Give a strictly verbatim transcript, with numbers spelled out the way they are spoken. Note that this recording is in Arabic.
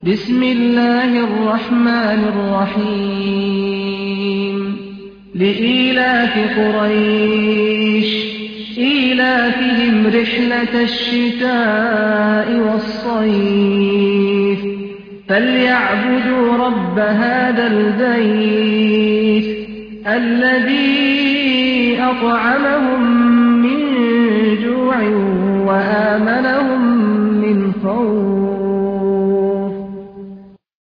بسم الله الرحمن الرحيم لإيلاف قريش إيلافهم رحلة الشتاء والصيف فليعبدوا رب هذا البيت الذي أطعمهم